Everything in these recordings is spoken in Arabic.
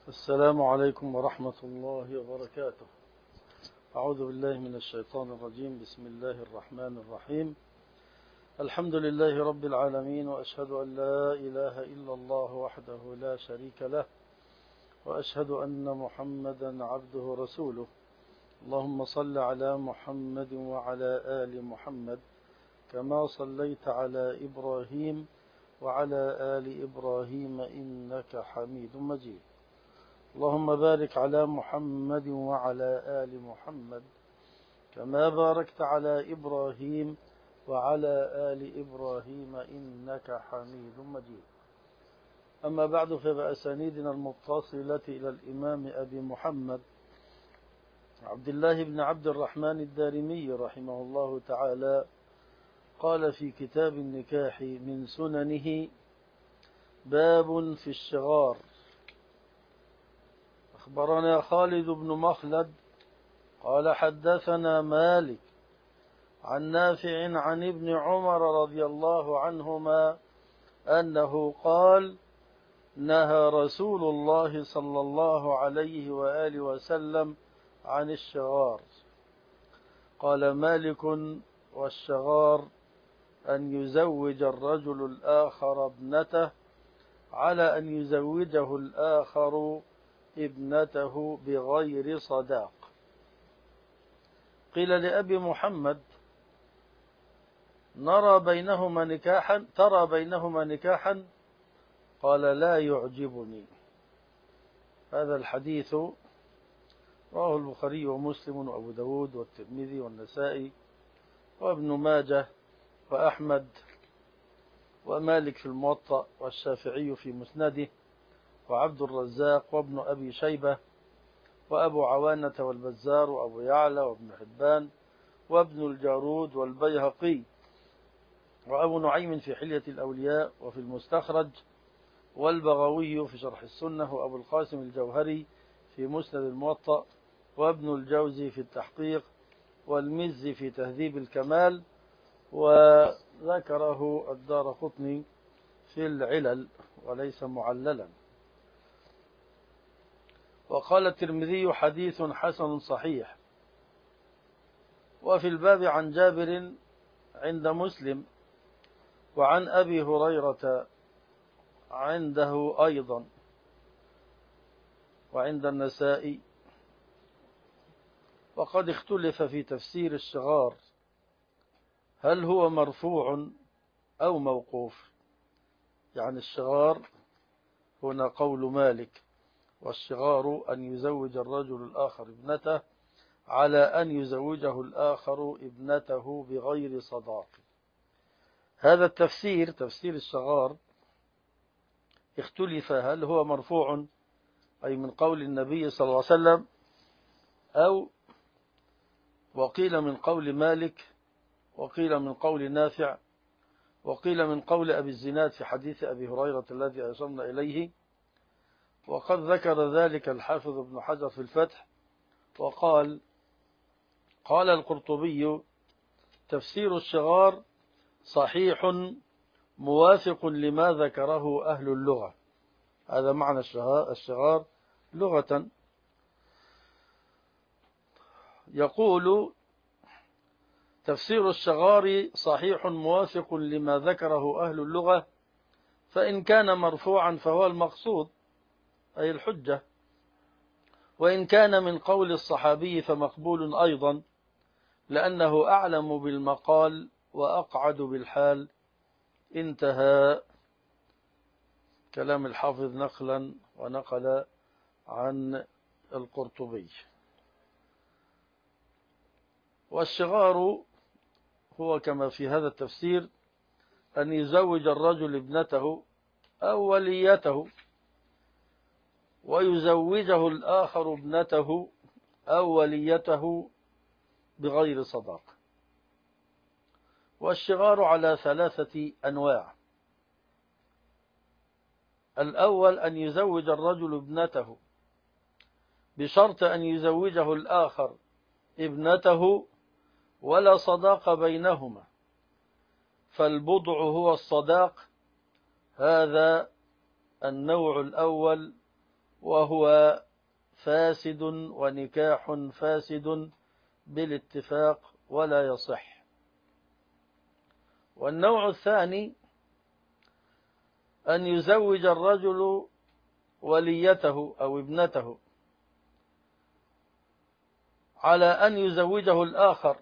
السلام عليكم ورحمة الله وبركاته. أعوذ بالله من الشيطان الرجيم. بسم الله الرحمن الرحيم. الحمد لله رب العالمين، وأشهد أن لا إله إلا الله وحده لا شريك له، وأشهد أن محمدا عبده ورسوله. اللهم صل على محمد وعلى آل محمد كما صليت على إبراهيم وعلى آل إبراهيم إنك حميد مجيد. اللهم بارك على محمد وعلى آل محمد كما باركت على إبراهيم وعلى آل إبراهيم إنك حميد مجيد. أما بعد، فبأسانيدنا المتصلة إلى الإمام أبي محمد عبد الله بن عبد الرحمن الدارمي رحمه الله تعالى قال في كتاب النكاح من سننه: باب في الشغار. أخبرنا خالد بن مخلد قال حدثنا مالك عن نافع عن ابن عمر رضي الله عنهما أنه قال: نهى رسول الله صلى الله عليه وآله وسلم عن الشغار. قال مالك: والشغار أن يزوج الرجل الآخر ابنته على أن يزوجه الآخر ابنته بغير صداق. قيل لأبي محمد: ترى بينهما نكاحا؟ قال: لا يعجبني. هذا الحديث رواه البخاري ومسلم وأبو داود والترمذي والنسائي وابن ماجه وأحمد ومالك في الموطأ والشافعي في مسنده وعبد الرزاق وابن أبي شيبة وأبو عوانة والبزار وأبو يعلى وابن حبان وابن الجارود والبيهقي وأبو نعيم في حلية الأولياء وفي المستخرج والبغوي في شرح السنة وأبو القاسم الجوهري في مسند الموطأ وابن الجوزي في التحقيق والمزي في تهذيب الكمال، وذكره الدارقطني في العلل وليس معللا. وقال الترمذي: حديث حسن صحيح. وفي الباب عن جابر عند مسلم وعن أبي هريرة عنده أيضا وعند النسائي. وقد اختلف في تفسير الشغار، هل هو مرفوع أو موقوف؟ يعني الشغار هنا قول مالك: والشغار أن يزوج الرجل الآخر ابنته على أن يزوجه الآخر ابنته بغير صداق. هذا التفسير، تفسير الشغار، اختلف هل هو مرفوع أي من قول النبي صلى الله عليه وسلم، أو وقيل من قول مالك، وقيل من قول نافع، وقيل من قول أبي الزناد في حديث أبي هريرة الذي أشرنا إليه. وقد ذكر ذلك الحافظ ابن حجر في الفتح وقال: قال القرطبي: تفسير الشغار صحيح موافق لما ذكره أهل اللغة. هذا معنى الشغار لغة. يقول: تفسير الشغار صحيح موافق لما ذكره أهل اللغة، فإن كان مرفوعا فهو المقصود أي الحجة، وإن كان من قول الصحابي فمقبول أيضا، لأنه أعلم بالمقال وأقعد بالحال. انتهى كلام الحافظ نقلا ونقل عن القرطبي. والشغار هو كما في هذا التفسير أن يزوج الرجل ابنته أو وليته ويزوجه الآخر ابنته أو وليته بغير صداق. والشغار على 3 أنواع: الأول أن يزوج الرجل ابنته بشرط أن يزوجه الآخر ابنته ولا صداق بينهما، فالبضع هو الصداق. هذا النوع الأول وهو فاسد ونكاح فاسد بالاتفاق ولا يصح. والنوع الثاني أن يزوج الرجل وليته أو ابنته على أن يزوجه الآخر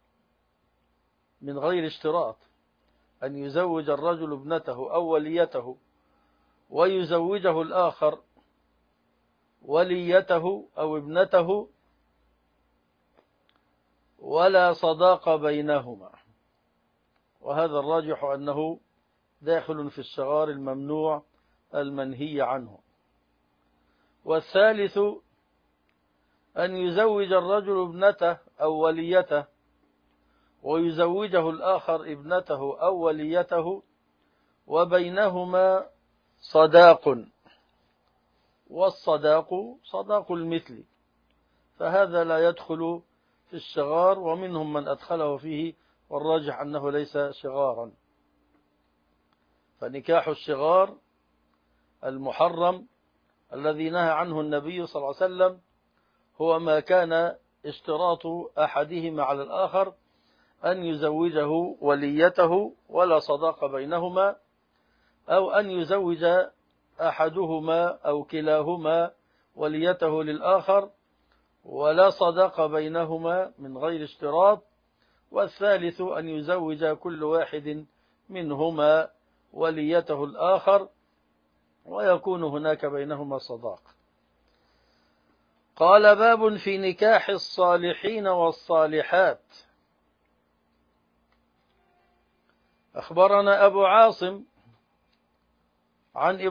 من غير اشتراط، أن يزوج الرجل ابنته أو وليته ويزوجه الآخر وليته أو ابنته ولا صداق بينهما، وهذا الراجح أنه داخل في الشغار الممنوع المنهي عنه. والثالث أن يزوج الرجل ابنته أو وليته ويزوجه الآخر ابنته أو وليته وبينهما صداق، والصداق صداق المثل، فهذا لا يدخل في الشغار، ومنهم من أدخله فيه، والراجح أنه ليس شغارا. فنكاح الشغار المحرم الذي نهى عنه النبي صلى الله عليه وسلم هو ما كان اشتراط أحدهما على الآخر أن يزوجه وليته ولا صداق بينهما، أو أن يزوج أحدهما أو كلاهما وليته للآخر ولا صداق بينهما من غير اشتراط. والثالث أن يزوج كل واحد منهما وليته الآخر ويكون هناك بينهما صداق. قال: باب في نكاح الصالحين والصالحات. أخبرنا أبو عاصم عن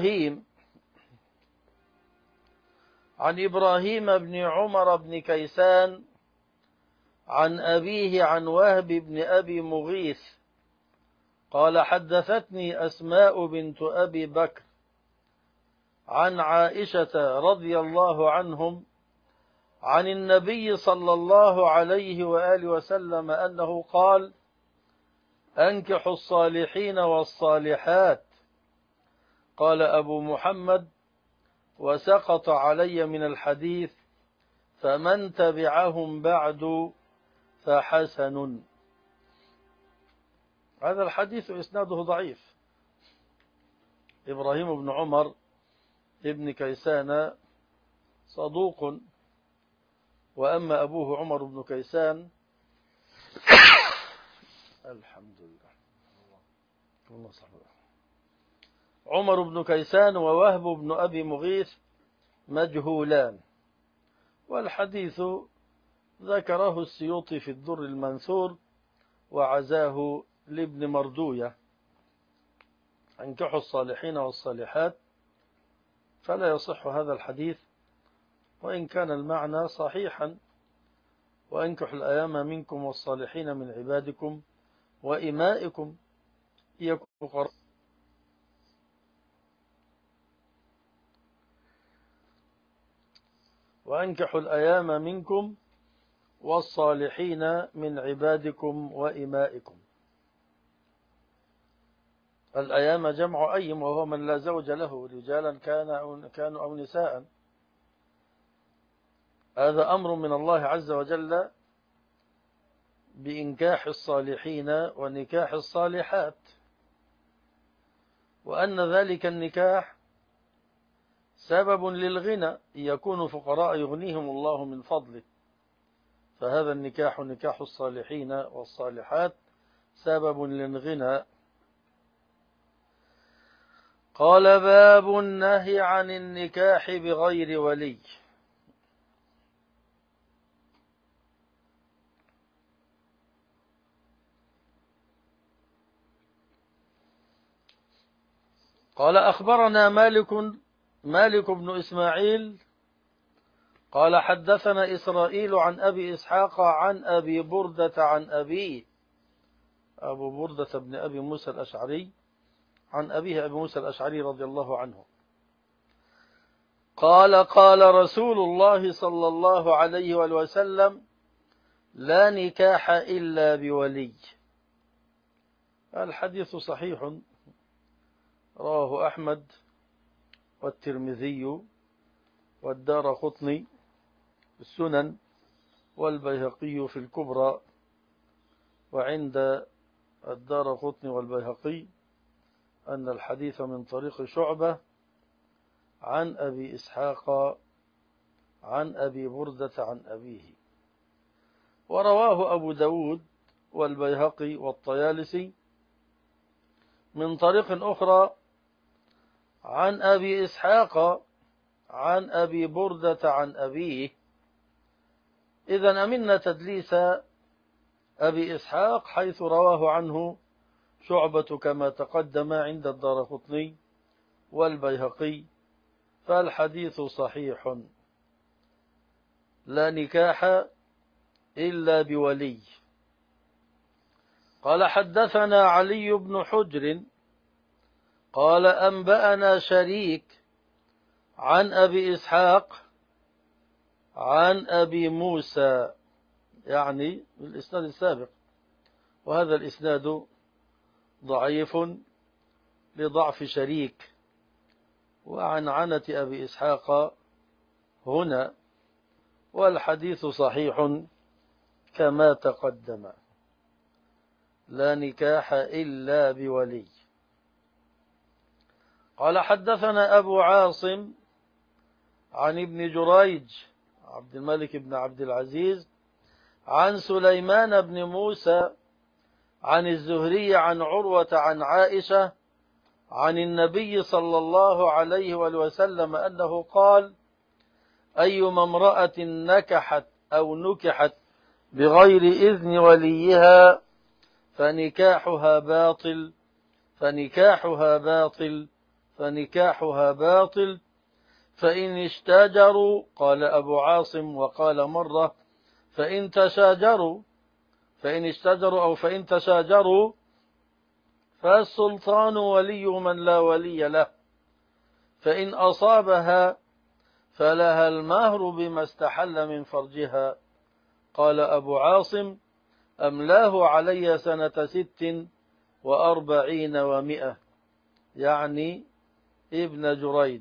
إبراهيم بن عمر بن كيسان عن أبيه عن وهب بن أبي مغيث قال: حدثتني أسماء بنت أبي بكر عن عائشة رضي الله عنهم عن النبي صلى الله عليه وآله وسلم أنه قال: أنكحوا الصالحين والصالحات. قال أبو محمد: وسقط علي من الحديث فمن تبعهم بعد فحسن. هذا الحديث إسناده ضعيف. إبراهيم بن عمر ابن كيسان صدوق، وأما أبوه عمر بن كيسان الحمد لله عمر بن كيسان ووهب بن أبي مغيث مجهولان، والحديث ذكره السيوطي في الدر المنثور وعزاه لابن مردوية: أنكحوا الصالحين والصالحات، فلا يصح هذا الحديث، وإن كان المعنى صحيحا: وأنكحوا الأيام منكم والصالحين من عبادكم وإمائكم يكونوا قرآن. وأنكحوا الأيام منكم والصالحين من عبادكم وإمائكم. الأيام جمع أيم، وهو من لا زوج له، رجالا كانوا أو نساء. هذا أمر من الله عز وجل بإنكاح الصالحين ونكاح الصالحات، وأن ذلك النكاح سبب للغنى، يكون فقراء يغنيهم الله من فضله، فهذا النكاح نكاح الصالحين والصالحات سبب للغنى. قال: باب النهي عن النكاح بغير ولي. قال: أخبرنا مالك بن إسماعيل قال: حدثنا إسرائيل عن أبي إسحاق عن أبي بردة عن أبيه، أبو بردة بن أبي موسى الأشعري، عن أبيه أبي موسى الأشعري رضي الله عنه قال: قال رسول الله صلى الله عليه وسلم: لا نكاح إلا بولي. الحديث صحيح، رواه أحمد والترمذي والدارقطني السنن، والبيهقي في الكبرى. وعند الدارقطني والبيهقي أن الحديث من طريق شعبة عن أبي إسحاق عن أبي بردة عن أبيه. ورواه أبو داود والبيهقي والطيالسي من طريق أخرى عن أبي إسحاق عن أبي بردة عن أبيه. إذن أمنا تدليس أبي إسحاق حيث رواه عنه شعبة كما تقدم عند الدارقطني والبيهقي، فالحديث صحيح لا نكاح إلا بولي. قال حدثنا علي بن حجر قال أنبأنا شريك عن أبي إسحاق عن أبي موسى، يعني الإسناد السابق، وهذا الإسناد ضعيف لضعف شريك وعنعنة أبي إسحاق هنا، والحديث صحيح كما تقدم، لا نكاح إلا بولي. قال حدثنا أبو عاصم عن ابن جريج عبد الملك بن عبد العزيز عن سليمان بن موسى عن الزهري عن عروة عن عائشة عن النبي صلى الله عليه وسلم أنه قال: أيما امرأة نكحت أو نكحت بغير إذن وليها فنكاحها باطل فنكاحها باطل فنكاحها باطل، فإن اشتجروا، قال أبو عاصم وقال مرة فإن تشاجروا، فإن اشتجروا أو فإن تشاجروا فالسلطان ولي من لا ولي له، فإن أصابها فلها المهر بما استحل من فرجها. قال أبو عاصم: أملاه علي سنة 46 و100، يعني ابن جريج،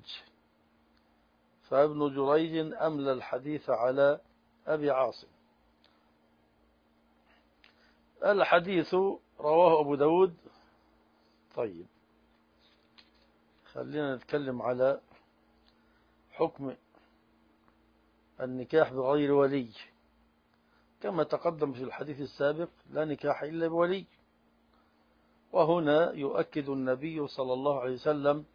فابن جريج أملى الحديث على أبي عاصم. الحديث رواه أبو داود. طيب، خلينا نتكلم على حكم النكاح بغير ولي. كما تقدم في الحديث السابق: لا نكاح إلا بولي. وهنا يؤكد النبي صلى الله عليه وسلم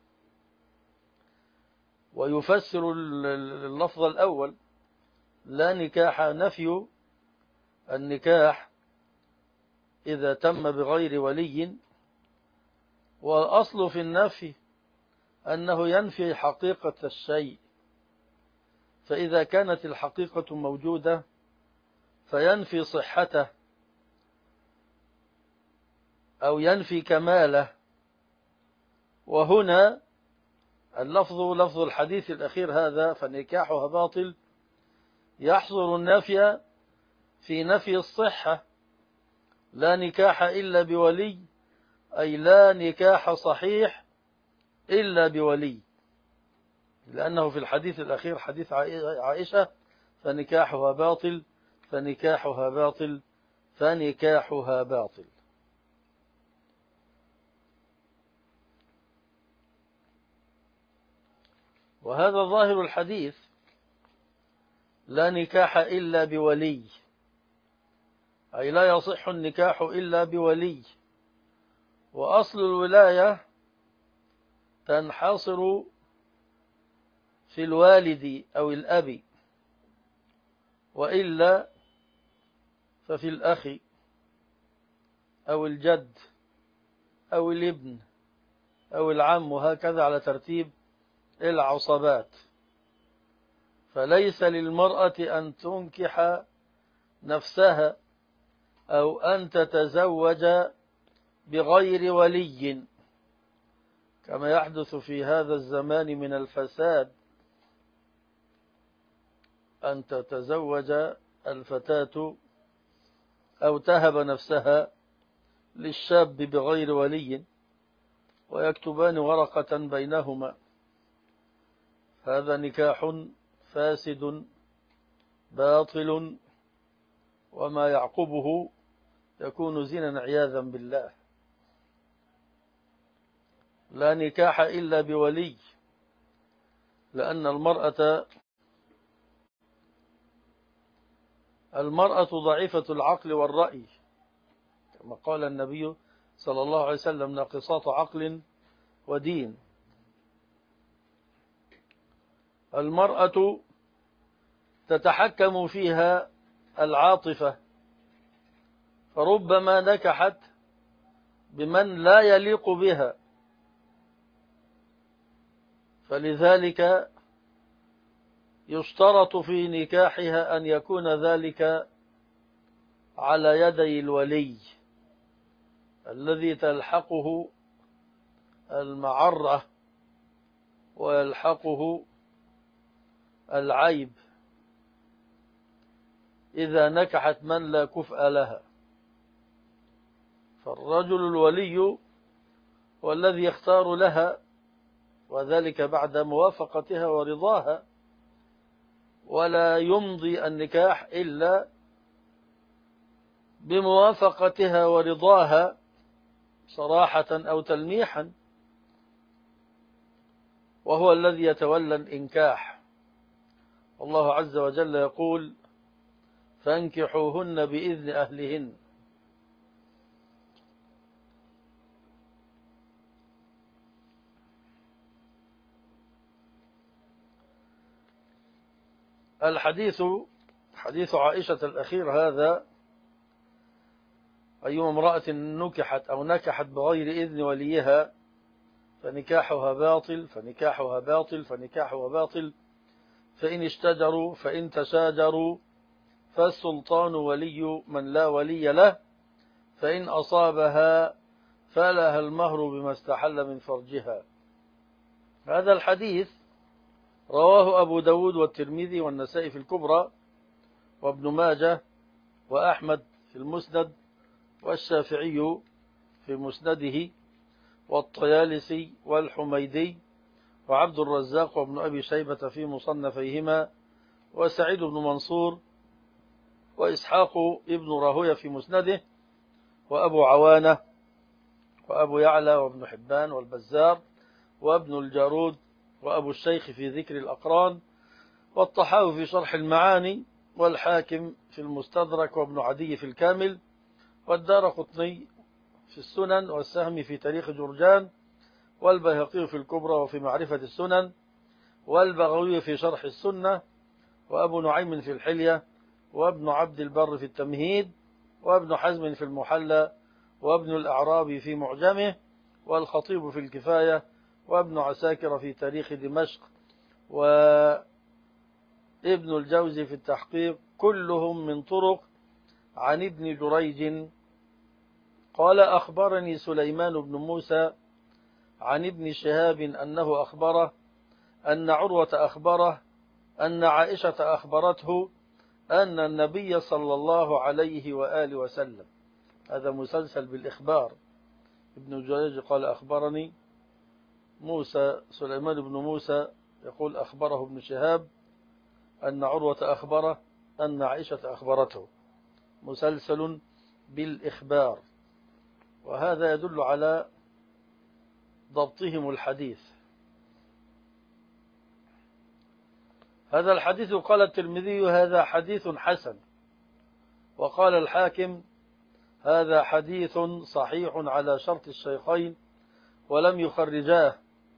ويفسر اللفظ الأول: لا نكاح، نفي النكاح إذا تم بغير ولي، والأصل في النفي أنه ينفي حقيقة الشيء، فإذا كانت الحقيقة موجودة فينفي صحته أو ينفي كماله. وهنا اللفظ لفظ الحديث الأخير هذا: فنكاحها باطل، يحصر النفي في نفي الصحة. لا نكاح إلا بولي، أي لا نكاح صحيح إلا بولي، لأنه في الحديث الأخير حديث عائشة: فنكاحها باطل فنكاحها باطل فنكاحها باطل. وهذا ظاهر الحديث: لا نكاح إلا بولي، أي لا يصح النكاح إلا بولي. وأصل الولاية تنحصر في الوالد أو الأب، وإلا ففي الأخ أو الجد أو الابن أو العم، وهكذا على ترتيب العصبات. فليس للمرأة أن تنكح نفسها أو أن تتزوج بغير ولي، كما يحدث في هذا الزمان من الفساد، أن تتزوج الفتاة أو تهب نفسها للشاب بغير ولي ويكتبان ورقة بينهما، هذا نكاح فاسد باطل، وما يعقبه يكون زنا عياذا بالله. لا نكاح إلا بولي، لأن المرأة ضعيفة العقل والرأي، كما قال النبي صلى الله عليه وسلم: ناقصات عقل ودين. المرأة تتحكم فيها العاطفة، فربما نكحت بمن لا يليق بها، فلذلك يشترط في نكاحها أن يكون ذلك على يدي الولي الذي تلحقه المعرة ويلحقه العيب إذا نكحت من لا كفء لها. فالرجل الولي هو الذي يختار لها، وذلك بعد موافقتها ورضاها، ولا يمضي النكاح إلا بموافقتها ورضاها صراحة أو تلميحا، وهو الذي يتولى الإنكاح. الله عز وجل يقول: فانكحوهن بإذن أهلهن. حديث عائشة الأخير هذا: أيما امرأة نكحت أو نكحت بغير إذن وليها فنكاحها باطل فنكاحها باطل فنكاحها باطل، فإن اشتجروا فإن تشاجروا فالسلطان ولي من لا ولي له، فإن أصابها فلها المهر بما استحل من فرجها. هذا الحديث رواه أبو داود والترمذي والنسائي في الكبرى، وابن ماجه، وأحمد في المسند، والشافعي في مسنده، والطيالسي والحميدي وعبد الرزاق وابن أبي شيبة في مصنفيهما، وسعيد بن منصور وإسحاق ابن راهوية في مسنده، وأبو عوانة وأبو يعلى وابن حبان والبزار وابن الجارود وأبو الشيخ في ذكر الأقران، والطحاوي في شرح المعاني، والحاكم في المستدرك، وابن عدي في الكامل، والدارقطني في السنن، والسهمي في تاريخ جرجان، والبيهقي في الكبرى وفي معرفة السنن، والبغوي في شرح السنة، وأبو نعيم في الحلية، وابن عبد البر في التمهيد، وابن حزم في المحلى، وابن الأعرابي في معجمه، والخطيب في الكفاية، وابن عساكر في تاريخ دمشق، وابن الجوزي في التحقيق، كلهم من طرق عن ابن جريج قال: أخبرني سليمان بن موسى عن ابن شهاب أنه أخبره أن عروة أخبره أن عائشة أخبرته أن النبي صلى الله عليه وآله وسلم. هذا مسلسل بالإخبار. ابن جريج قال: أخبرني سليمان بن موسى يقول: أخبره ابن شهاب أن عروة أخبره أن عائشة أخبرته. مسلسل بالإخبار، وهذا يدل على ضبطهم الحديث. هذا الحديث قال الترمذي: هذا حديث حسن، وقال الحاكم: هذا حديث صحيح على شرط الشيخين ولم يخرجاه،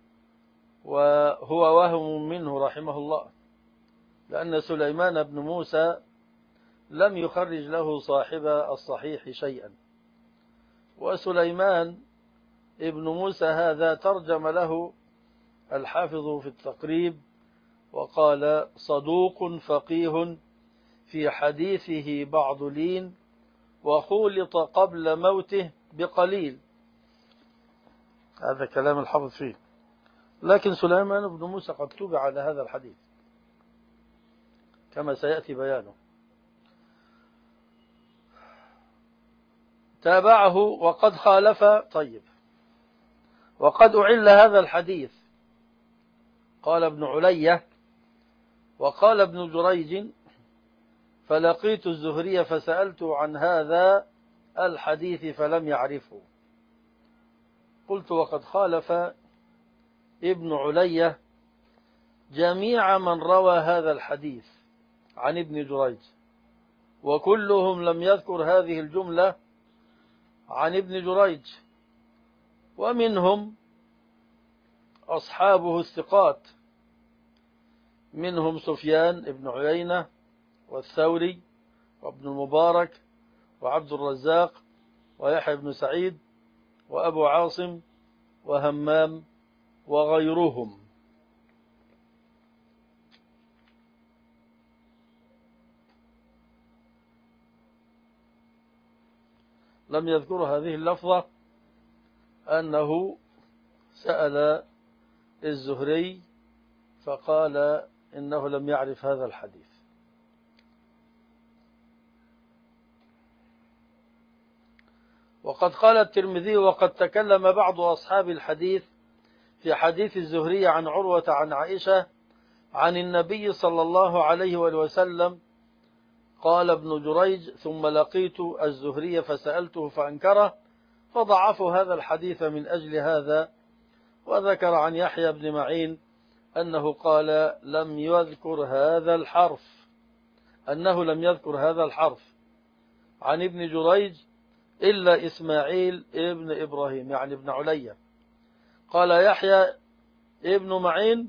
وهو وهم منه رحمه الله، لأن سليمان بن موسى لم يخرج له صاحب الصحيح شيئا. وسليمان ابن موسى هذا ترجم له الحافظ في التقريب وقال: صدوق فقيه في حديثه بعض لين، وخولط قبل موته بقليل. هذا كلام الحافظ فيه. لكن سليمان بن موسى قد تبع على هذا الحديث كما سيأتي بيانه. تابعه وقد خالف. طيب، وقد أعل هذا الحديث، قال ابن علية: وقال ابن جريج فلقيت الزهري فسألته عن هذا الحديث فلم يعرفه. قلت وقد خالف ابن علي جميع من روى هذا الحديث عن ابن جريج، وكلهم لم يذكر هذه الجملة عن ابن جريج، ومنهم أصحابه الثقات، منهم سفيان بن عيينة والثوري وابن المبارك وعبد الرزاق ويحيى بن سعيد وأبو عاصم وهمام وغيرهم. لم يذكر هذه اللفظة أنه سأل الزهري فقال إنه لم يعرف هذا الحديث. وقد قال الترمذي وقد تكلم بعض أصحاب الحديث في حديث الزهري عن عروة عن عائشة عن النبي صلى الله عليه وسلم قال ابن جريج ثم لقيت الزهري فسألته فأنكره، فضعفوا هذا الحديث من أجل هذا. وذكر عن يحيى بن معين أنه قال لم يذكر هذا الحرف، أنه لم يذكر هذا الحرف عن ابن جريج إلا إسماعيل ابن إبراهيم يعني ابن علي. قال يحيى ابن معين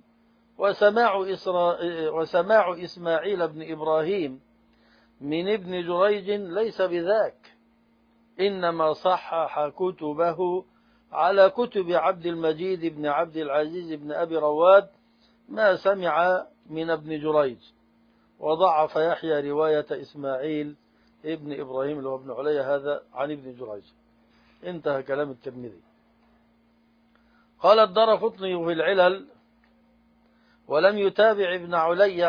وسماع إسماعيل بن إبراهيم من ابن جريج ليس بذاك، إنما صحح كتبه على كتب عبد المجيد بن عبد العزيز بن أبي رواد ما سمع من ابن جريج، وضعف يحيى رواية إسماعيل ابن إبراهيم اللي هو ابن علي هذا عن ابن جريج. انتهى كلام الترمذي. قال الدارقطني في العلل ولم يتابع ابن علي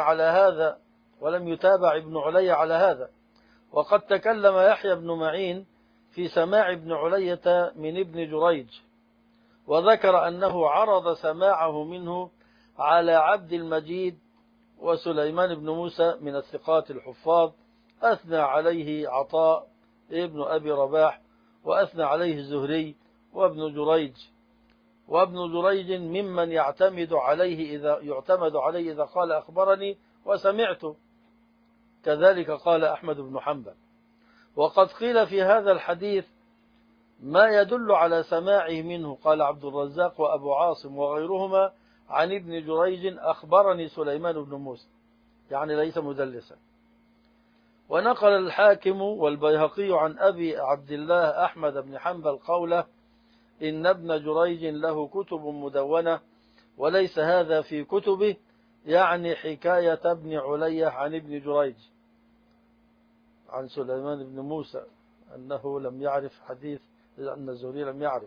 على هذا، وقد تكلم يحيى بن معين في سماع ابن علية من ابن جريج، وذكر أنه عرض سماعه منه على عبد المجيد وسليمان بن موسى من الثقات الحفاظ، أثنى عليه عطاء ابن أبي رباح، وأثنى عليه الزهري وابن جريج ممن يعتمد عليه إذا قال أخبرني وسمعت، كذلك قال أحمد بن حنبل. وقد قيل في هذا الحديث ما يدل على سماعه منه، قال عبد الرزاق وأبو عاصم وغيرهما عن ابن جريج أخبرني سليمان بن موسى، يعني ليس مدلسا. ونقل الحاكم والبيهقي عن أبي عبد الله أحمد بن حنبل قوله إن ابن جريج له كتب مدونة وليس هذا في كتبه، يعني حكاية ابن علية عن ابن جريج عن سليمان بن موسى أنه لم يعرف حديث أن الزهري لم يعرف.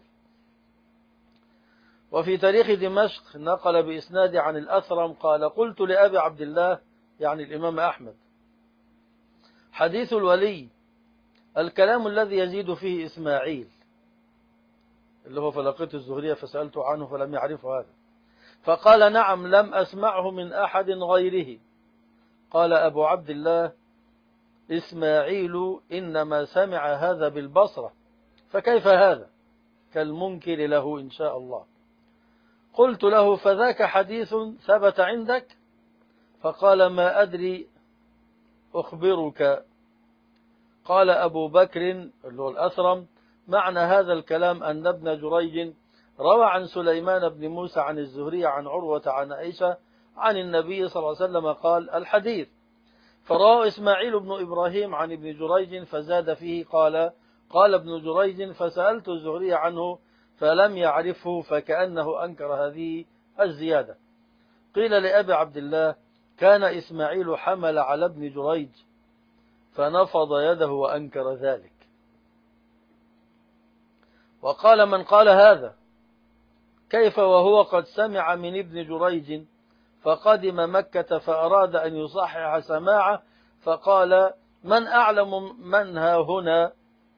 وفي تاريخ دمشق نقل بإسناد عن الأثرم قال قلت لأبي عبد الله يعني الإمام أحمد حديث الولي الكلام الذي يزيد فيه إسماعيل اللي هو فلقيت الزهري فسألته عنه فلم يعرف هذا، فقال نعم لم أسمعه من أحد غيره. قال أبو عبد الله إسماعيل إنما سمع هذا بالبصرة، فكيف هذا؟ كالمنكر له إن شاء الله. قلت له فذاك حديث ثبت عندك؟ فقال ما أدري أخبرك. قال أبو بكر اللي هو الأثرم معنى هذا الكلام أن ابن جريج روى عن سليمان بن موسى عن الزهري عن عروة عن عائشة عن النبي صلى الله عليه وسلم قال الحديث، فروى إسماعيل بن إبراهيم عن ابن جريج فزاد فيه قال ابن جريج فسألت الزهري عنه فلم يعرفه، فكأنه أنكر هذه الزيادة. قيل لأبي عبد الله كان إسماعيل حمل على ابن جريج فنفض يده وأنكر ذلك. وقال من قال هذا كيف وهو قد سمع من ابن جريج فقدم مكة فأراد أن يصحح سماعه، فقال من أعلم من ها هنا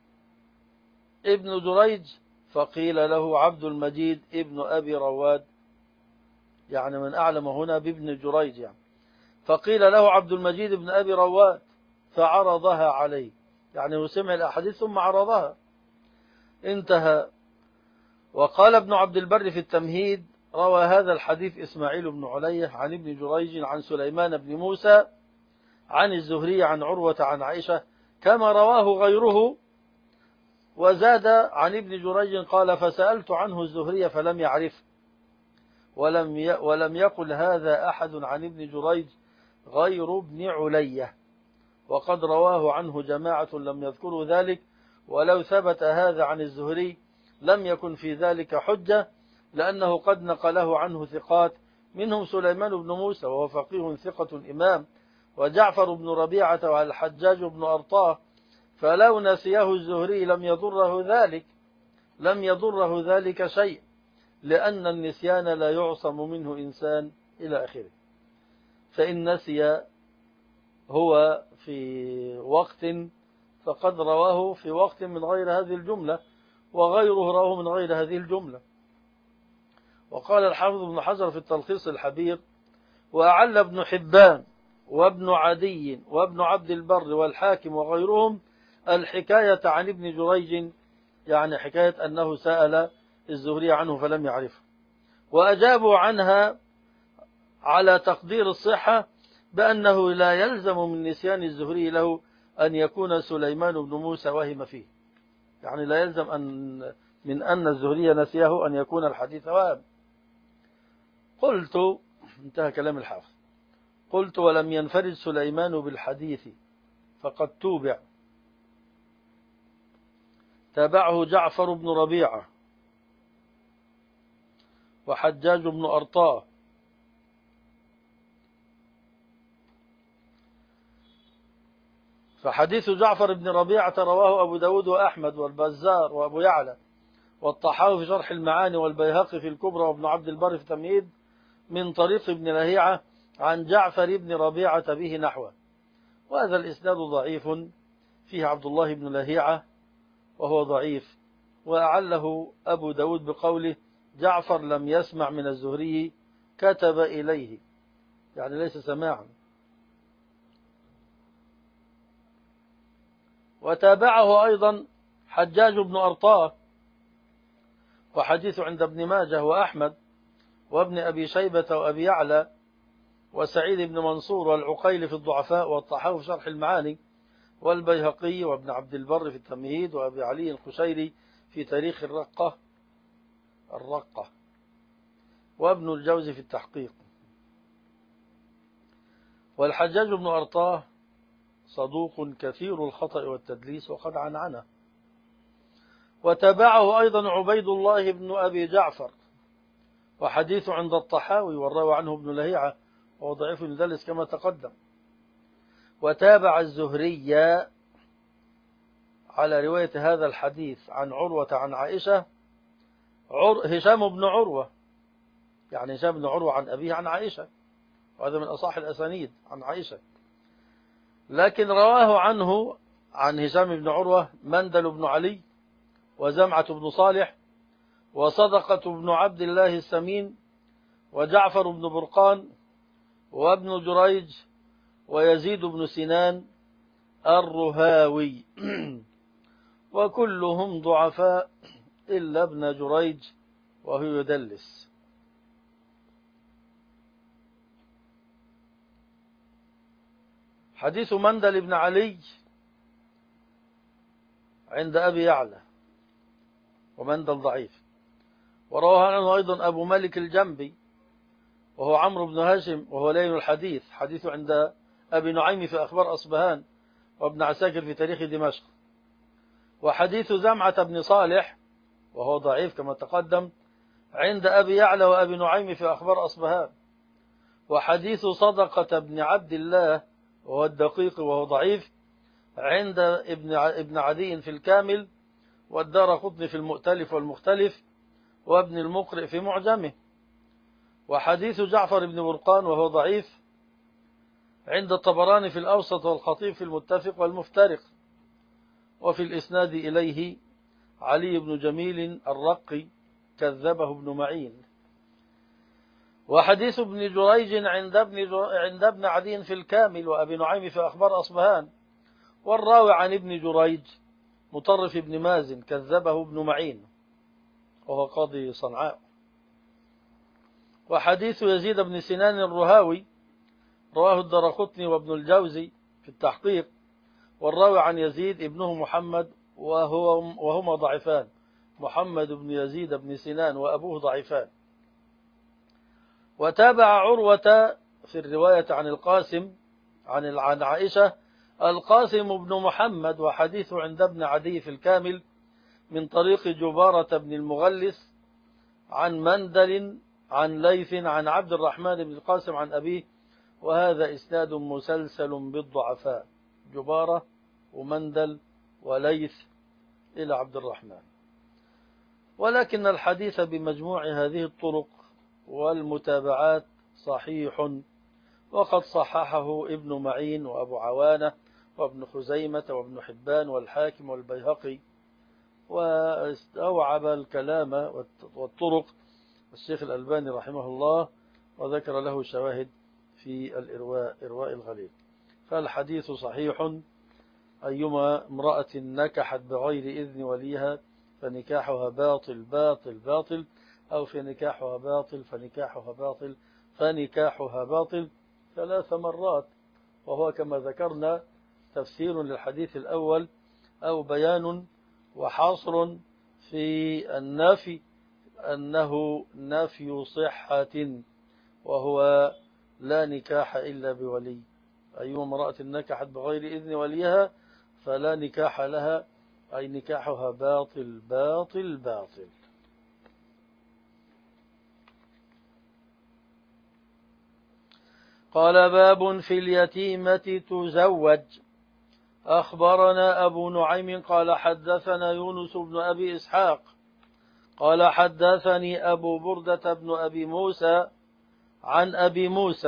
ابن جريج؟ فقيل له عبد المجيد ابن أبي رواد، يعني من أعلم هنا بابن جريج يعني. فقيل له عبد المجيد بن أبي رواد فعرضها عليه، يعني هو سمع الأحاديث ثم عرضها. انتهى. وقال ابن عبد البر في التمهيد: روى هذا الحديث إسماعيل بن علية عن ابن جريج عن سليمان بن موسى عن الزهري عن عروة عن عائشة كما رواه غيره. وزاد عن ابن جريج قال: فسألت عنه الزهري فلم يعرف، ولم يقل هذا أحد عن ابن جريج غير ابن علية، وقد رواه عنه جماعة لم يذكروا ذلك، ولو ثبت هذا عن الزهري لم يكن في ذلك حجة، لأنه قد نقله عنه ثقات، منهم سليمان بن موسى وهو فقيه ثقة إمام، وجعفر بن ربيعة والحجاج بن أرطاه، فلو نسيه الزهري لم يضره ذلك شيء، لأن النسيان لا يعصم منه إنسان إلى آخره. فإن نسي هو في وقت فقد رواه في وقت من غير هذه الجملة، وغيره رواه من غير هذه الجملة. وقال الحافظ ابن حجر في التلخيص الحبير: وأعل ابن حبان وابن عدي وابن عبد البر والحاكم وغيرهم الحكاية عن ابن جريج، يعني حكاية أنه سأل الزهري عنه فلم يعرفه، وأجابوا عنها على تقدير الصحة بأنه لا يلزم من نسيان الزهري له أن يكون سليمان بن موسى وهم فيه، يعني لا يلزم من أن الزهري نسيه أن يكون الحديث وهم. قلت، انتهى كلام الحافظ، قلت: ولم ينفرد سليمان بالحديث فقد تابعه جعفر بن ربيعة وحجاج بن أرطاه، فحديث جعفر بن ربيعة رواه أبو داود وأحمد والبزار وأبو يعلى والطحاوي في شرح المعاني والبيهقي في الكبرى وابن عبد البر في تمهيد من طريق ابن لهيعة عن جعفر بن ربيعة به نحوه. وهذا الإسناد ضعيف، فيه عبد الله بن لهيعة وهو ضعيف، وأعله أبو داود بقوله: جعفر لم يسمع من الزهري كتب إليه، يعني ليس سماعا. وتابعه أيضا حجاج بن أرطاه، وحديث عند ابن ماجه وأحمد وابن أبي شيبة وأبي يعلى وسعيد بن منصور والعقيل في الضعفاء والطحاوي في شرح المعاني والبيهقي وابن عبد البر في التمهيد وأبي علي القشيري في تاريخ الرقة وابن الجوزي في التحقيق. والحجاج بن أرطاه صدوق كثير الخطأ والتدليس وقد عنعنه. وتابعه أيضا عبيد الله بن أبي جعفر، وحديث عند الطحاوي والروى عنه ابن لهيعة وهو ضعيف يدلس كما تقدم. وتابع الزهري على رواية هذا الحديث عن عروة عن عائشة هشام بن عروة، يعني هشام بن عروة عن أبيه عن عائشة، وهذا من أصح الأسانيد عن عائشة. لكن رواه عنه عن هشام بن عروة مندل بن علي وزمعة بن صالح وصدقة بن عبد الله السمين وجعفر بن برقان وابن جريج ويزيد بن سنان الرهاوي وكلهم ضعفاء إلا ابن جريج وهو يدلس. حديث مندل بن علي عند أبي يعلى ومندل ضعيف. ورواه عنه أيضا أبو مالك الجنبي وهو عمرو بن هاشم وهو لين الحديث، حديثه عند أبي نعيم في أخبار أصبهان وابن عساكر في تاريخ دمشق. وحديث زمعة بن صالح وهو ضعيف كما تقدم عند أبي يعلى وأبي نعيم في أخبار أصبهان. وحديث صدقة بن عبد الله وهو الدقيق وهو ضعيف عند ابن عدي في الكامل والدارقطني في المؤتلف والمختلف وابن المقرئ في معجمه. وحديث جعفر بن برقان وهو ضعيف عند الطبراني في الأوسط والخطيب في المتفق والمفترق. وفي الإسناد إليه علي بن جميل الرقي كذبه ابن معين. وحديث ابن جريج عند ابن عدي في الكامل وأبي نعيم في أخبار أصبهان. والراوي عن ابن جريج مطرف بن مازن كذبه ابن معين وهو قاضي صنعاء. وحديث يزيد بن سنان الرهاوي رواه الدرقطني وابن الجوزي في التحقيق. والراوي عن يزيد ابنه محمد وهما ضعيفان، محمد بن يزيد بن سنان وأبوه ضعيفان. وتابع عروة في الرواية عن القاسم عن عائشة القاسم بن محمد، وحديثه عند ابن عدي في الكامل من طريق جبارة بن المغلس عن مندل عن ليث عن عبد الرحمن بن القاسم عن أبيه، وهذا إسناد مسلسل بالضعفاء، جبارة ومندل وليث إلى عبد الرحمن. ولكن الحديث بمجموع هذه الطرق والمتابعات صحيح، وقد صححه ابن معين وأبو عوانة وابن خزيمة وابن حبان والحاكم والبيهقي. واستوعب الكلام والطرق الشيخ الألباني رحمه الله، وذكر له شواهد في إرواء الغليل. فالحديث صحيح: أيما امرأة نكحت بغير إذن وليها فنكاحها باطل باطل باطل، أو فنكاحها باطل فنكاحها باطل فنكاحها باطل 3 مرات. وهو كما ذكرنا تفسير للحديث الأول أو بيان وحصر في النفي، أنه نفي صحة، وهو لا نكاح إلا بولي. أيما امرأة نكحت بغير إذن وليها فلا نكاح لها، أي نكاحها باطل باطل باطل. قال: باب في اليتيمة تزوج. أخبرنا أبو نعيم قال حدثنا يونس بن أبي إسحاق قال حدثني أبو بردة بن أبي موسى عن أبي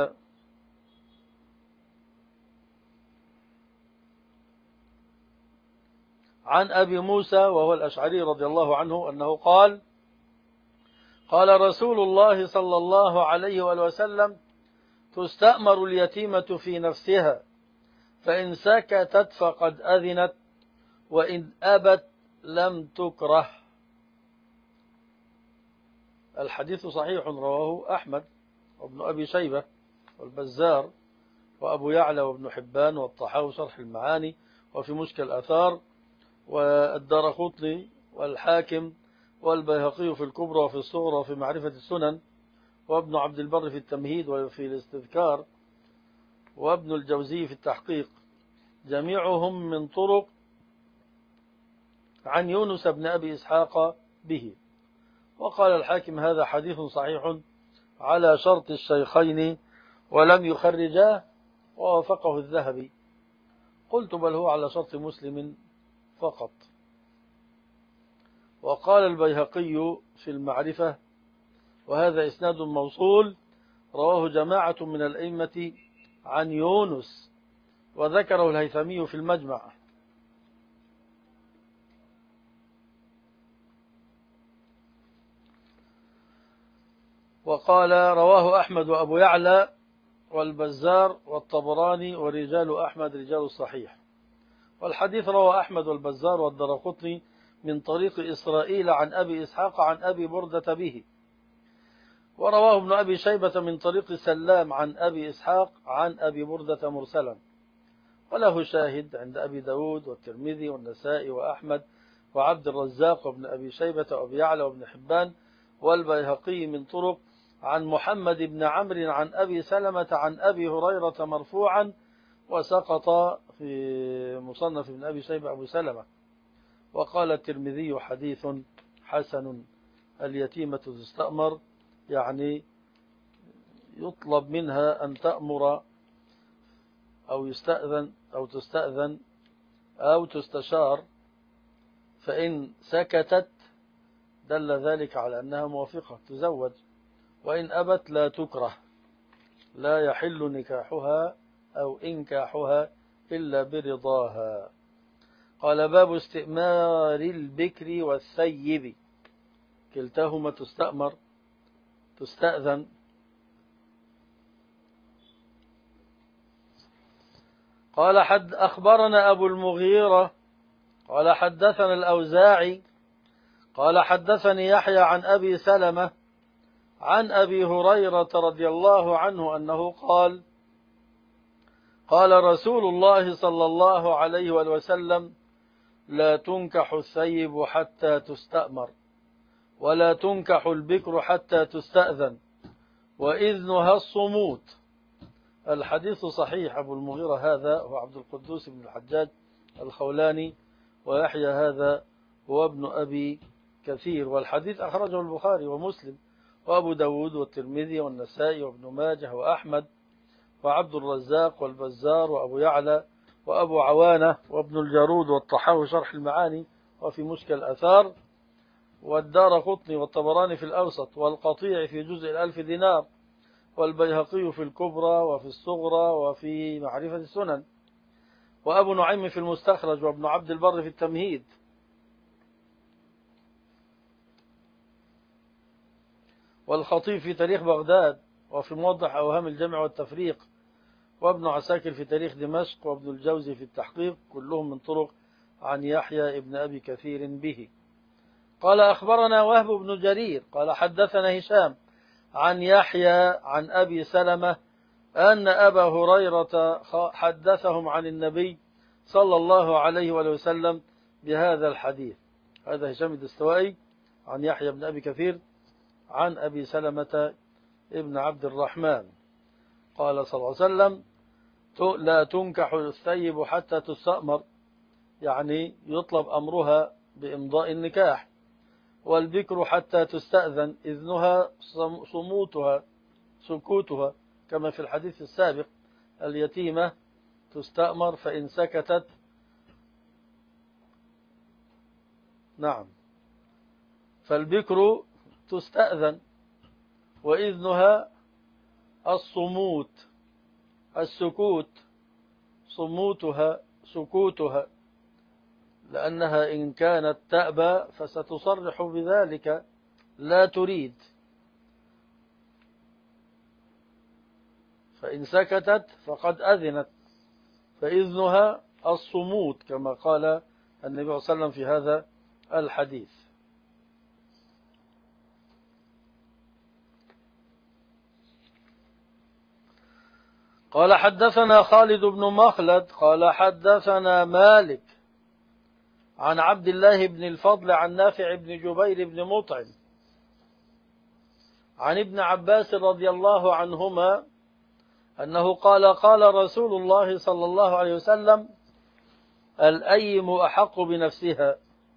موسى وهو الأشعري رضي الله عنه أنه قال: قال رسول الله صلى الله عليه وآله وسلم: تستأمر اليتيمة في نفسها، فإن سكتت فقد أذنت، وإن أبت لم تكره. الحديث صحيح، رواه أحمد وابن أبي شيبة والبزار وأبو يعلى وابن حبان والطحاوي شرح المعاني وفي مشكل الآثار، والدارقطني والحاكم والبيهقي في الكبرى وفي الصغرى وفي معرفة السنن، وابن عبد البر في التمهيد وفي الاستذكار، وابن الجوزي في التحقيق، جميعهم من طرق عن يونس بن أبي إسحاق به. وقال الحاكم: هذا حديث صحيح على شرط الشيخين ولم يخرجاه، ووافقه الذهبي. قلت: بل هو على شرط مسلم فقط. وقال البيهقي في المعرفة: وهذا إسناد موصول رواه جماعة من الأئمة عن يونس، وذكره الهيثمي في المجمع. وقال: رواه أحمد وأبو يعلى والبزار والطبراني، ورجال أحمد رجال الصحيح. والحديث رواه أحمد والبزار والدرقطني من طريق إسرائيل عن أبي إسحاق عن أبي بردة به. ورواه ابن أبي شيبة من طريق سلام عن أبي إسحاق عن أبي بردة مرسلا، وله شاهد عند أبي داود والترمذي والنسائي وأحمد وعبد الرزاق وابن أبي شيبة وأبي يعلى وابن حبان والبيهقي من طرق عن محمد بن عمرو عن أبي سلمة عن أبي هريرة مرفوعا، وسقط في مصنف ابن أبي شيبة أبو سلمة. وقال الترمذي: حديث حسن. اليتيمة تستأمر، يعني يطلب منها أن تأمر أو يستأذن أو تستأذن أو تستشار، فإن سكتت دل ذلك على أنها موافقة تزوج، وإن أبت لا تكره، لا يحل نكاحها أو إنكاحها إلا برضاها. قال: باب استئمار البكر والثيب. كلتاهما تستأمر، تستأذن قال أخبرنا أبو المغيرة قال حدثنا الأوزاعي قال حدثني يحيى عن أبي سلمة عن أبي هريرة رضي الله عنه أنه قال قال رسول الله صلى الله عليه وسلم لا تنكح الثيب حتى تستأمر ولا تنكح البكر حتى تستأذن وإذنها الصموت. الحديث صحيح. أبو المغيرة هذا هو عبد القدوس بن الحجاج الخولاني، ويحيى هذا هو ابن أبي كثير، والحديث أخرجه البخاري ومسلم وأبو داود والترمذي والنسائي وابن ماجه وأحمد وعبد الرزاق والبزار وأبو يعلى وأبو عوانة وابن الجارود والطحاوي شرح المعاني وفي مشكل الأثار، والدارقطني والطبراني في الأوسط، والقطيع في جزء 1000 دينار، والبيهقي في الكبرى وفي الصغرى وفي معرفة السنن، وأبو نعيم في المستخرج، وابن عبد البر في التمهيد. والخطيب في تاريخ بغداد وفي موضح أوهام الجمع والتفريق، وابن عساكر في تاريخ دمشق، وابن الجوزي في التحقيق، كلهم من طرق عن يحيى ابن أبي كثير به. قال أخبرنا وهب بن جرير قال حدثنا هشام عن يحيى عن أبي سلمة أن أبا هريرة حدثهم عن النبي صلى الله عليه وسلم بهذا الحديث. هذا هشام الدستوائي عن يحيى بن أبي كثير عن أبي سلمة ابن عبد الرحمن قال صلى الله عليه وسلم لا تنكح الثيب حتى تستأمر، يعني يطلب أمرها بإمضاء النكاح، والبكر حتى تستأذن، إذنها صموتها سكوتها، كما في الحديث السابق اليتيمة تستأمر فإن سكتت نعم، فالبكر تستأذن، وإذنها الصموت السكوت، صموتها سكوتها، لأنها إن كانت تأبى فستصرح بذلك لا تريد، فإن سكتت فقد أذنت، فإذنها الصموت كما قال النبي صلى الله عليه وسلم في هذا الحديث. قال حدثنا خالد بن مخلد قال حدثنا مالك عن عبد الله بن الفضل عن نافع بن جبير بن مطعم عن ابن عباس رضي الله عنهما أنه قال قال رسول الله صلى الله عليه وسلم الأيم أحق بنفسها،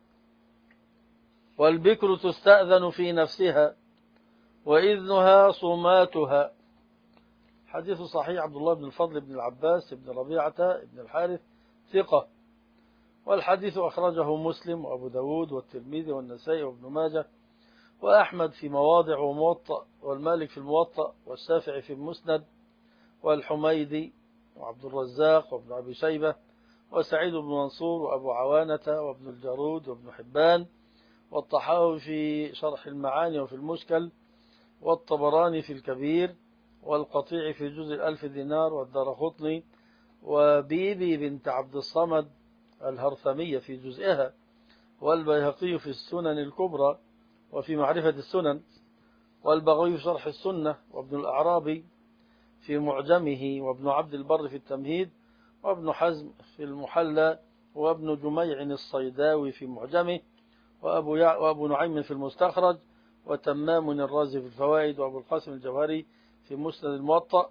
والبكر تستأذن في نفسها، وإذنها صماتها. حديث صحيح. عبد الله بن الفضل بن العباس بن ربيعة بن الحارث ثقة، والحديث أخرجه مسلم وأبو داود والترمذي والنسائي وابن ماجه وأحمد في مواضع وموطأ، والمالك في الموطأ، والشافعي في المسند، والحميدي وعبد الرزاق وابن أبي شيبة وسعيد بن منصور وأبو عوانة وابن الجارود وابن حبان، والطحاوي في شرح المعاني وفي المشكل، والطبراني في الكبير، والقطيع في جزء 1000 دينار، والدارقطني وبيبي بنت عبد الصمد الهرثمية في جزئها، والبيهقي في السنن الكبرى وفي معرفة السنن، والبغوي في شرح السنة، وابن الأعرابي في معجمه، وابن عبد البر في التمهيد، وابن حزم في المحلى، وابن جميع الصيداوي في معجمه، وأبو نعيم في المستخرج، وتمام الرازي في الفوائد، وأبو القاسم الجوهري في مسند الموطأ،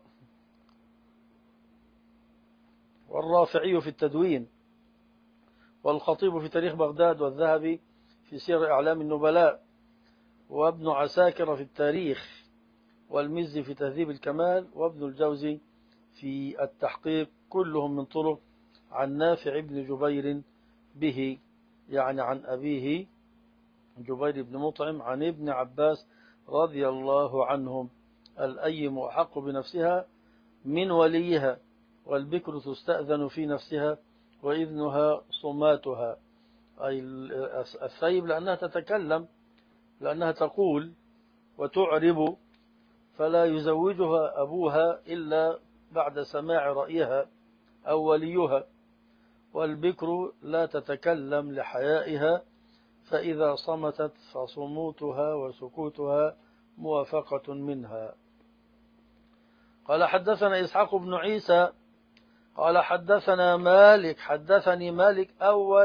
والرافعي في التدوين، والخطيب في تاريخ بغداد، والذهبي في سير أعلام النبلاء، وابن عساكر في التاريخ، والمزي في تهذيب الكمال، وابن الجوزي في التحقيق، كلهم من طرق عن نافع بن جبير به، يعني عن أبيه جبير بن مطعم عن ابن عباس رضي الله عنهم. الأيم أحق بنفسها من وليها، والبكر تستأذن في نفسها، وإذنها صماتها، أي الثيب لأنها تتكلم، لأنها تقول وتعرب، فلا يزوجها أبوها إلا بعد سماع رأيها أو وليها، والبكر لا تتكلم لحيائها، فإذا صمتت فصموتها وسكوتها موافقة منها. قال حدثنا إسحاق بن عيسى قال حدثنا مالك حدثني مالك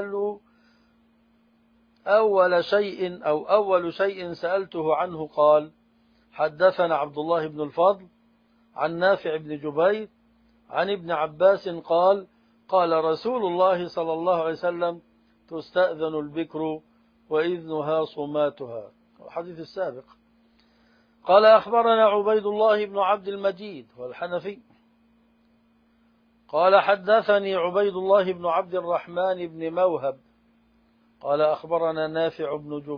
أول شيء سألته عنه قال حدثنا عبد الله بن الفضل عن نافع بن جبير عن ابن عباس قال قال رسول الله صلى الله عليه وسلم تستأذن البكر وإذنها صماتها، الحديث السابق. قال أخبرنا عبيد الله بن عبد المجيد والحنفي قال حدثني عبيد الله بن عبد الرحمن بن موهب قال أخبرنا نافع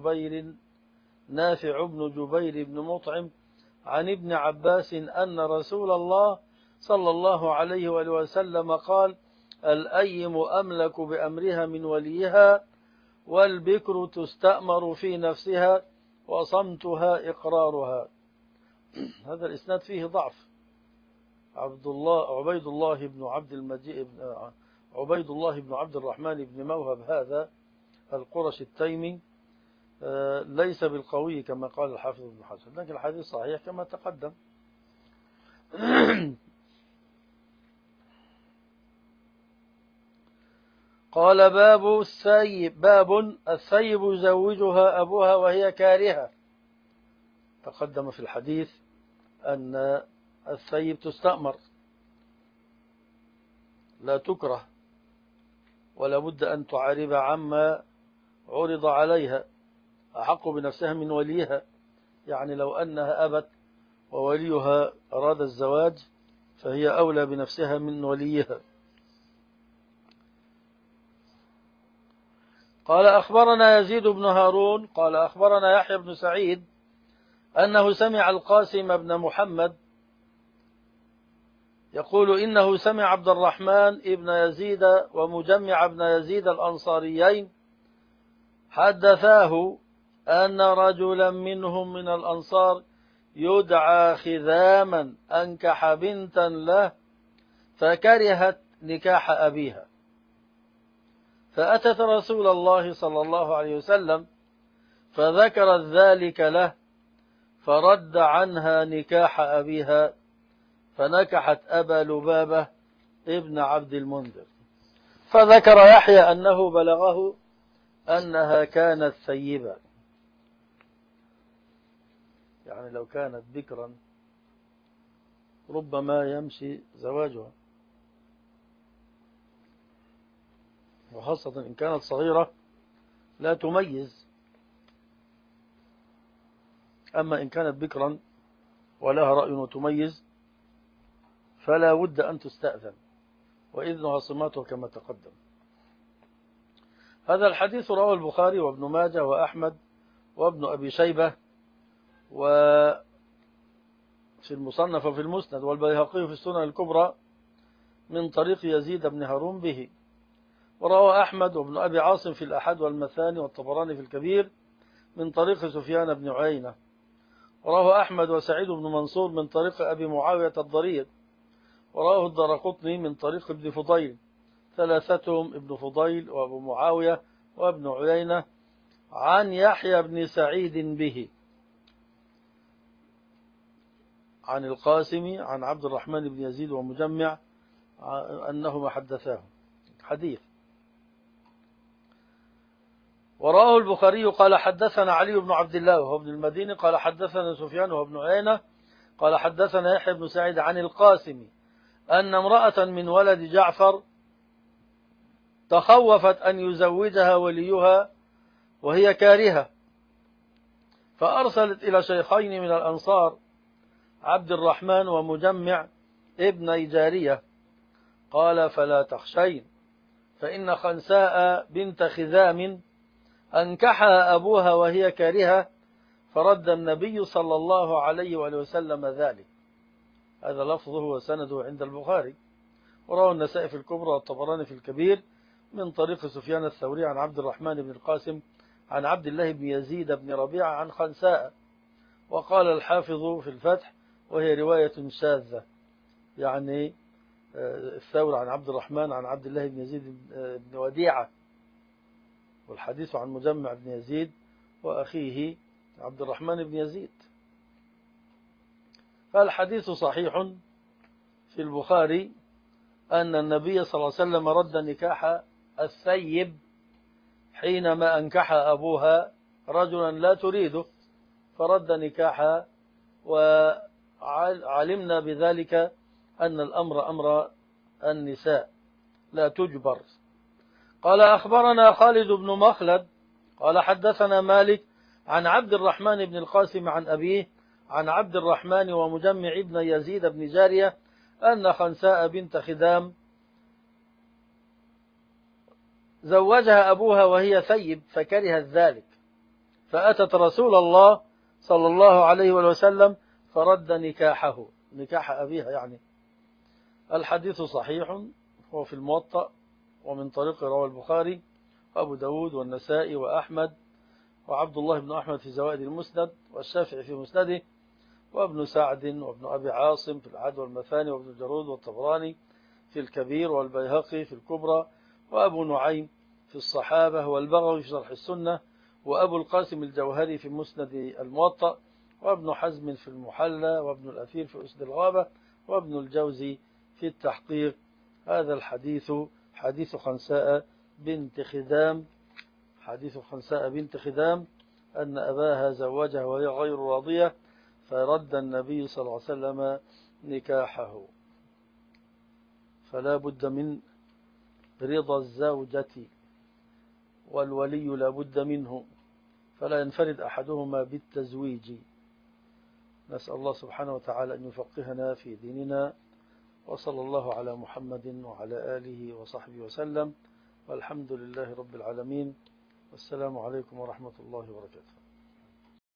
بن جبير بن مطعم عن ابن عباس أن رسول الله صلى الله عليه وآله وسلم قال الأيم أملك بأمرها من وليها، والبكر تستأمر في نفسها، وصمتها إقرارها. هذا الإسناد فيه ضعف. عبيد الله بن عبد الرحمن بن موهب هذا القرش التيمي ليس بالقوي كما قال الحافظ ابن حجر، لكن الحديث صحيح كما تقدم. قال باب الثيب يزوجها أبوها وهي كارهة. تقدم في الحديث أن الثيب تستأمر لا تكره، ولا بد أن تعارب عما عرض عليها، أحق بنفسها من وليها. يعني لو أنها أبت ووليها أراد الزواج فهي أولى بنفسها من وليها. قال أخبرنا يزيد بن هارون قال أخبرنا يحيى بن سعيد أنه سمع القاسم بن محمد يقول إنه سمع عبد الرحمن ابن يزيد ومجمع بن يزيد الأنصاريين حدثاه أن رجلا منهم من الأنصار يدعى خذاما أنكح بنتا له فكرهت نكاح أبيها، فأتت رسول الله صلى الله عليه وسلم فذكرت ذلك له، فرد عنها نكاح أبيها، فنكحت أبا لبابة ابن عبد المنذر. فذكر يحيى أنه بلغه أنها كانت ثيبة، يعني لو كانت بكرا ربما يمشي زواجها، وخاصة إن كانت صغيرة لا تميز. أما إن كانت بكرا ولها رأي وتميز فلا بد أن تستأذن، وإذنها صماته كما تقدم. هذا الحديث رواه البخاري وابن ماجه وأحمد وابن أبي شيبة وفي المصنف وفي المسند، والبيهقي في السنن الكبرى من طريق يزيد بن هارون به، وروى أحمد وابن أبي عاصم في الأحد والمثاني والطبراني في الكبير من طريق سفيان بن عيينة، وروى أحمد وسعيد بن منصور من طريق أبي معاوية الضرير، ورواه الدارقطني من طريق ابن فضيل، ثلاثتهم ابن فضيل وابو معاوية وابن عيينة، عن يحيى بن سعيد به عن القاسم عن عبد الرحمن بن يزيد ومجمع أنهما حدثاه حديث. وراه البخاري قال حدثنا علي بن عبد الله وهو ابن المديني قال حدثنا سفيان وابن عيينة قال حدثنا يحيى بن سعيد عن القاسم أن امرأة من ولد جعفر تخوفت أن يزوجها وليها وهي كارهة، فأرسلت إلى شيخين من الأنصار عبد الرحمن ومجمع ابن جارية، قال فلا تخشين، فإن خنساء بنت خذام أنكحها أبوها وهي كارهة، فرد النبي صلى الله عليه وآله وسلم ذلك. هذا لفظه وسنده عند البخاري، ورواه النسائي في الكبرى والطبراني في الكبير من طريق سفيان الثوري عن عبد الرحمن بن القاسم عن عبد الله بن يزيد بن ربيعة عن خنساء. وقال الحافظ في الفتح وهي رواية شاذة، يعني الثوري عن عبد الرحمن عن عبد الله بن يزيد بن وديعة، والحديث عن مجمع بن يزيد وأخيه عبد الرحمن بن يزيد. فالحديث صحيح في البخاري أن النبي صلى الله عليه وسلم رد نكاح الثيب حينما أنكح أبوها رجلا لا تريده، فرد نكاحها، وعلمنا بذلك أن الأمر أمر النساء لا تجبر. قال أخبرنا خالد بن مخلد قال حدثنا مالك عن عبد الرحمن بن القاسم عن أبيه عن عبد الرحمن ومجمع بن يزيد بن جارية أن خنساء بنت خدام زوجها أبوها وهي ثيب فكرهت ذلك، فأتت رسول الله صلى الله عليه وسلم فرد نكاحه، نكاح أبيها يعني. الحديث صحيح، هو في الموطأ ومن طريق رواه البخاري وأبو داود والنسائي وأحمد وعبد الله بن أحمد في زوائد المسند والشافعي في مسنده وابن سعد وابن أبي عاصم في العهد والمثاني وابن جرود والطبراني في الكبير والبيهقي في الكبرى وأبو نعيم في الصحابة والبغوي في شرح السنة وأبو القاسم الجوهري في مسند الموطأ وابن حزم في المحلى وابن الأثير في أسد الغابة وابن الجوزي في التحقيق. هذا الحديث حديث خنساء بنت خدام، حديث خنساء بنت خدام أن أباها زوجها وهي غير راضية فرد النبي صلى الله عليه وسلم نكاحه. فلا بد من رضا الزوجة والولي لا بد منه، فلا ينفرد أحدهما بالتزويج. نسأل الله سبحانه وتعالى أن يفقهنا في ديننا، وصلى الله على محمد وعلى آله وصحبه وسلم، والحمد لله رب العالمين، والسلام عليكم ورحمة الله وبركاته.